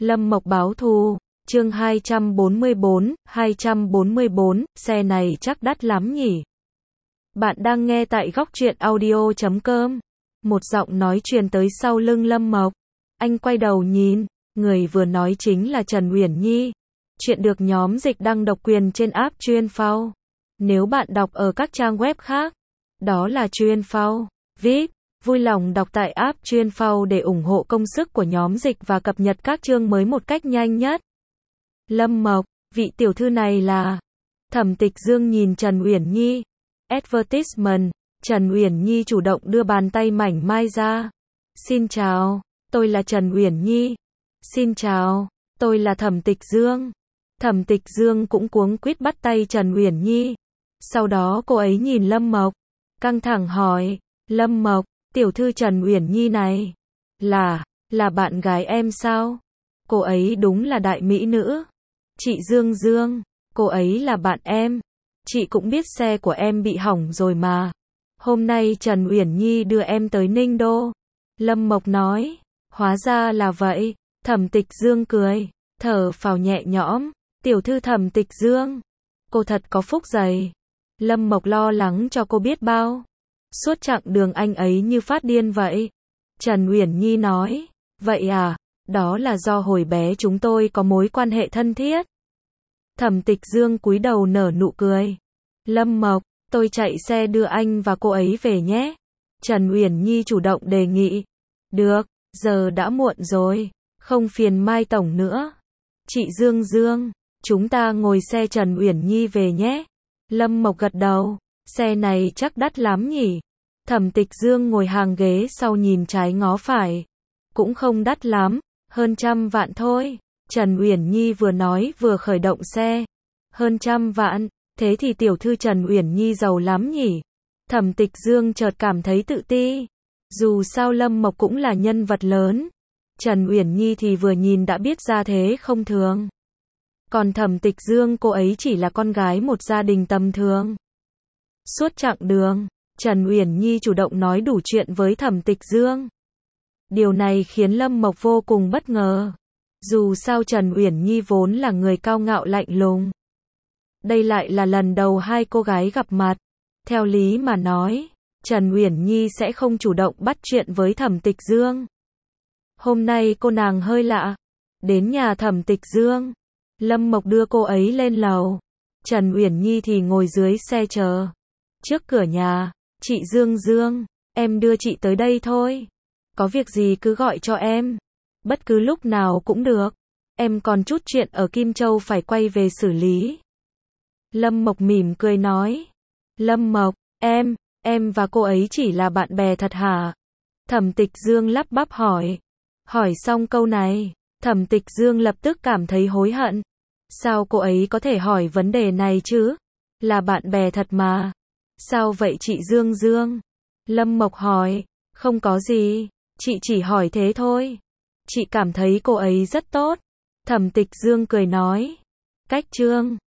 Lâm Mộc báo thù, chương 244, xe này chắc đắt lắm nhỉ. Bạn đang nghe tại góc truyện audio.com. Một giọng nói truyền tới sau lưng Lâm Mộc. Anh quay đầu nhìn, người vừa nói chính là Trần Uyển Nhi. Chuyện được nhóm dịch đăng độc quyền trên app Chuyên Phao. Nếu bạn đọc ở các trang web khác, đó là Chuyên Phao, VIP. Vui lòng đọc tại app Chuyên Phao để ủng hộ công sức của nhóm dịch và cập nhật các chương mới một cách nhanh nhất. Lâm Mộc, vị tiểu thư này là... Thẩm Tịch Dương nhìn Trần Uyển Nhi. Advertisement. Trần Uyển Nhi chủ động đưa bàn tay mảnh mai ra. Xin chào, tôi là Trần Uyển Nhi. Xin chào, tôi là Thẩm Tịch Dương. Thẩm Tịch Dương cũng cuống quýt bắt tay Trần Uyển Nhi. Sau đó cô ấy nhìn Lâm Mộc, căng thẳng hỏi, Lâm Mộc, tiểu thư Trần Uyển Nhi này, là bạn gái em sao? Cô ấy đúng là đại mỹ nữ. Chị Dương Dương, cô ấy là bạn em. Chị cũng biết xe của em bị hỏng rồi mà. Hôm nay Trần Uyển Nhi đưa em tới Ninh Đô. Lâm Mộc nói, hóa ra là vậy. Thẩm Tịch Dương cười, thở phào nhẹ nhõm, tiểu thư Thẩm Tịch Dương, cô thật có phúc dày. Lâm Mộc lo lắng cho cô biết bao. Suốt chặng đường anh ấy như phát điên vậy. Trần Uyển Nhi nói, vậy à, đó là do hồi bé chúng tôi có mối quan hệ thân thiết. Thẩm Tịch Dương cúi đầu nở nụ cười. Lâm Mộc, tôi chạy xe đưa anh và cô ấy về nhé. Trần Uyển Nhi chủ động đề nghị. Được, giờ đã muộn rồi, không phiền Mai Tổng nữa. Chị Dương Dương, chúng ta ngồi xe Trần Uyển Nhi về nhé. Lâm Mộc gật đầu, xe này chắc đắt lắm nhỉ. Thẩm Tịch Dương ngồi hàng ghế sau nhìn trái ngó phải. Cũng không đắt lắm, hơn 100 vạn thôi. Trần Uyển Nhi vừa nói vừa khởi động xe. Hơn 100 vạn, thế thì tiểu thư Trần Uyển Nhi giàu lắm nhỉ. Thẩm Tịch Dương chợt cảm thấy tự ti. Dù sao Lâm Mộc cũng là nhân vật lớn. Trần Uyển Nhi thì vừa nhìn đã biết ra thế không thường. Còn Thẩm Tịch Dương cô ấy chỉ là con gái một gia đình tầm thường. Suốt chặng đường, Trần Uyển Nhi chủ động nói đủ chuyện với Thẩm Tịch Dương. Điều này khiến Lâm Mộc vô cùng bất ngờ. Dù sao Trần Uyển Nhi vốn là người cao ngạo lạnh lùng. Đây lại là lần đầu hai cô gái gặp mặt. Theo lý mà nói, Trần Uyển Nhi sẽ không chủ động bắt chuyện với Thẩm Tịch Dương. Hôm nay cô nàng hơi lạ. Đến nhà Thẩm Tịch Dương, Lâm Mộc đưa cô ấy lên lầu. Trần Uyển Nhi thì ngồi dưới xe chờ. Trước cửa nhà, chị Dương Dương, em đưa chị tới đây thôi. Có việc gì cứ gọi cho em. Bất cứ lúc nào cũng được. Em còn chút chuyện ở Kim Châu phải quay về xử lý. Lâm Mộc mỉm cười nói. Lâm Mộc, em và cô ấy chỉ là bạn bè thật hả? Thẩm Tịch Dương lắp bắp hỏi. Hỏi xong câu này, Thẩm Tịch Dương lập tức cảm thấy hối hận. Sao cô ấy có thể hỏi vấn đề này chứ? Là bạn bè thật mà. Sao vậy chị Dương Dương? Lâm Mộc hỏi. Không có gì, chị chỉ hỏi thế thôi. Chị cảm thấy cô ấy rất tốt. Thẩm Tịch Dương cười nói. Cách chương